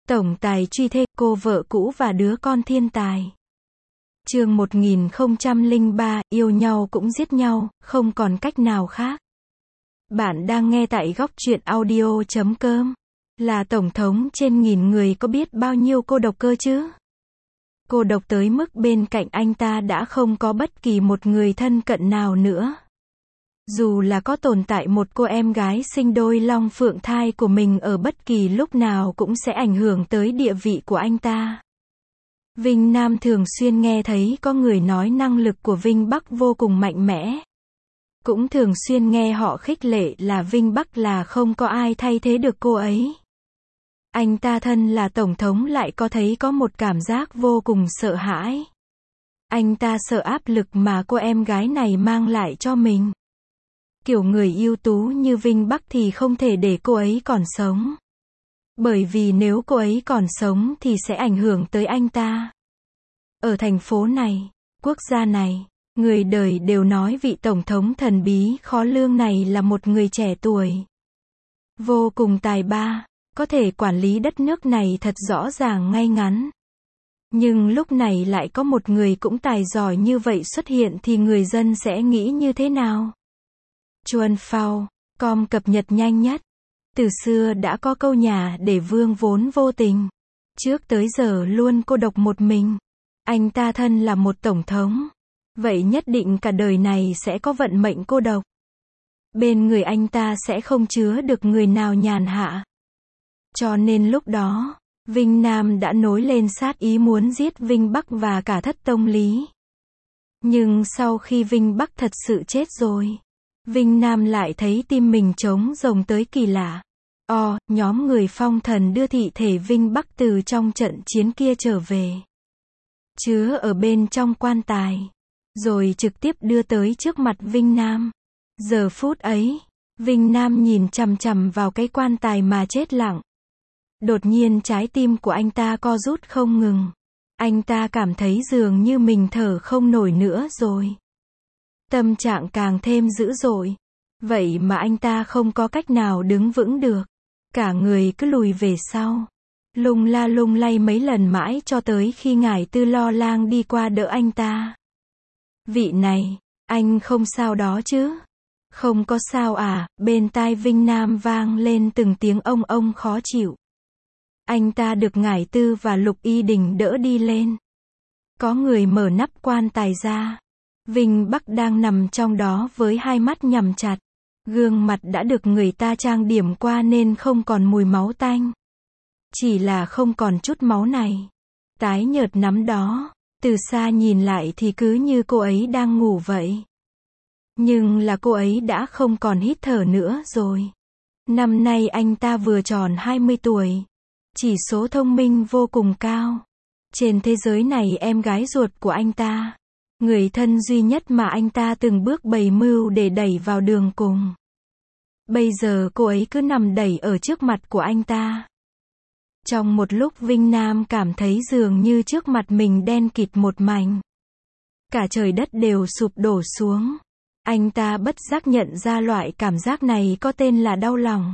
Tổng tài truy thê, cô vợ cũ và đứa con thiên tài. Chương 1003, yêu nhau cũng giết nhau, không còn cách nào khác. Bạn đang nghe tại góc truyện audio.com. Là tổng thống trên nghìn người có biết bao nhiêu cô độc cơ chứ? Cô độc tới mức bên cạnh anh ta đã không có bất kỳ một người thân cận nào nữa. Dù là có tồn tại một cô em gái sinh đôi long phượng thai của mình ở bất kỳ lúc nào cũng sẽ ảnh hưởng tới địa vị của anh ta. Vinh Nam thường xuyên nghe thấy có người nói năng lực của Vinh Bắc vô cùng mạnh mẽ. Cũng thường xuyên nghe họ khích lệ là Vinh Bắc là không có ai thay thế được cô ấy. Anh ta thân là tổng thống lại có thấy có một cảm giác vô cùng sợ hãi. Anh ta sợ áp lực mà cô em gái này mang lại cho mình. Kiểu người ưu tú như Vinh Bắc thì không thể để cô ấy còn sống. Bởi vì nếu cô ấy còn sống thì sẽ ảnh hưởng tới anh ta. Ở thành phố này, quốc gia này, người đời đều nói vị tổng thống thần bí khó lường này là một người trẻ tuổi. Vô cùng tài ba, có thể quản lý đất nước này thật rõ ràng ngay ngắn. Nhưng lúc này lại có một người cũng tài giỏi như vậy xuất hiện thì người dân sẽ nghĩ như thế nào? Chuan Phao, com cập nhật nhanh nhất. Từ xưa đã có câu nhà để vương vốn vô tình. Trước tới giờ luôn cô độc một mình. Anh ta thân là một tổng thống. Vậy nhất định cả đời này sẽ có vận mệnh cô độc. Bên người anh ta sẽ không chứa được người nào nhàn hạ. Cho nên lúc đó, Vinh Nam đã nổi lên sát ý muốn giết Vinh Bắc và cả thất tông lý. Nhưng sau khi Vinh Bắc thật sự chết rồi, Vinh Nam lại thấy tim mình trống rỗng tới kỳ lạ. Nhóm người phong thần đưa thi thể Vinh Bắc từ trong trận chiến kia trở về. Chứa ở bên trong quan tài. Rồi trực tiếp đưa tới trước mặt Vinh Nam. Giờ phút ấy, Vinh Nam nhìn chằm chằm vào cái quan tài mà chết lặng. Đột nhiên trái tim của anh ta co rút không ngừng. Anh ta cảm thấy dường như mình thở không nổi nữa rồi. Tâm trạng càng thêm dữ dội. Vậy mà anh ta không có cách nào đứng vững được. Cả người cứ lùi về sau. Lung la lung lay mấy lần mãi cho tới khi ngải Tư Lo Lang đi qua đỡ anh ta. Vị này, anh không sao đó chứ? Không có sao à? Bên tai Vinh Nam vang lên từng tiếng ông khó chịu. Anh ta được ngải Tư và Lục Y Đình đỡ đi lên. Có người mở nắp quan tài ra. Vinh Bắc đang nằm trong đó với hai mắt nhắm chặt. Gương mặt đã được người ta trang điểm qua nên không còn mùi máu tanh. Chỉ là không còn chút máu này. Tái nhợt nắm đó. Từ xa nhìn lại thì cứ như cô ấy đang ngủ vậy. Nhưng là cô ấy đã không còn hít thở nữa rồi. Năm nay anh ta vừa tròn 20 tuổi. Chỉ số thông minh vô cùng cao. Trên thế giới này em gái ruột của anh ta. Người thân duy nhất mà anh ta từng bước bày mưu để đẩy vào đường cùng. Bây giờ cô ấy cứ nằm đẩy ở trước mặt của anh ta. Trong một lúc Vinh Nam cảm thấy dường như trước mặt mình đen kịt một mảnh. Cả trời đất đều sụp đổ xuống. Anh ta bất giác nhận ra loại cảm giác này có tên là đau lòng.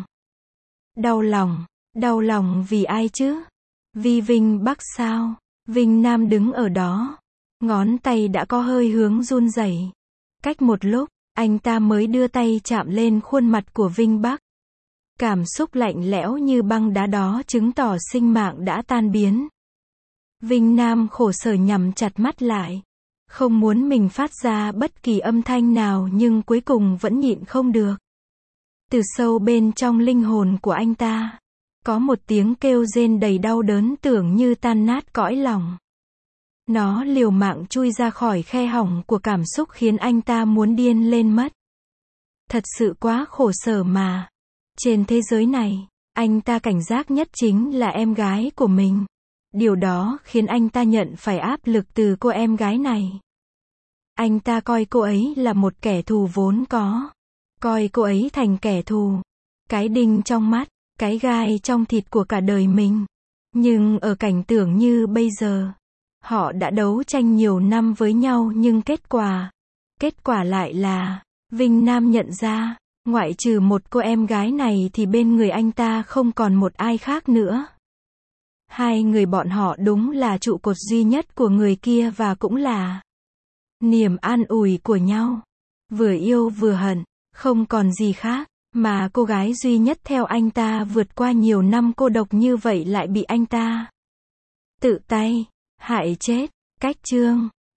Đau lòng vì ai chứ? Vì Vinh Bắc sao? Vinh Nam đứng ở đó. Ngón tay đã có hơi hướng run rẩy. Cách một lúc, anh ta mới đưa tay chạm lên khuôn mặt của Vinh Bắc. Cảm xúc lạnh lẽo như băng đá đó chứng tỏ sinh mạng đã tan biến. Vinh Nam khổ sở nhắm chặt mắt lại. Không muốn mình phát ra bất kỳ âm thanh nào nhưng cuối cùng vẫn nhịn không được. Từ sâu bên trong linh hồn của anh ta, có một tiếng kêu rên đầy đau đớn tưởng như tan nát cõi lòng. Nó liều mạng chui ra khỏi khe hỏng của cảm xúc khiến anh ta muốn điên lên mất. Thật sự quá khổ sở mà. Trên thế giới này, anh ta cảnh giác nhất chính là em gái của mình. Điều đó khiến anh ta nhận phải áp lực từ cô em gái này. Anh ta coi cô ấy là một kẻ thù vốn có. Coi cô ấy thành kẻ thù. Cái đinh trong mắt, cái gai trong thịt của cả đời mình. Nhưng ở cảnh tưởng như bây giờ, họ đã đấu tranh nhiều năm với nhau nhưng kết quả lại là, Vinh Nam nhận ra, ngoại trừ một cô em gái này thì bên người anh ta không còn một ai khác nữa. Hai người bọn họ đúng là trụ cột duy nhất của người kia và cũng là niềm an ủi của nhau. Vừa yêu vừa hận, không còn gì khác, mà cô gái duy nhất theo anh ta vượt qua nhiều năm cô độc như vậy lại bị anh ta tự tay hại chết. Cách chương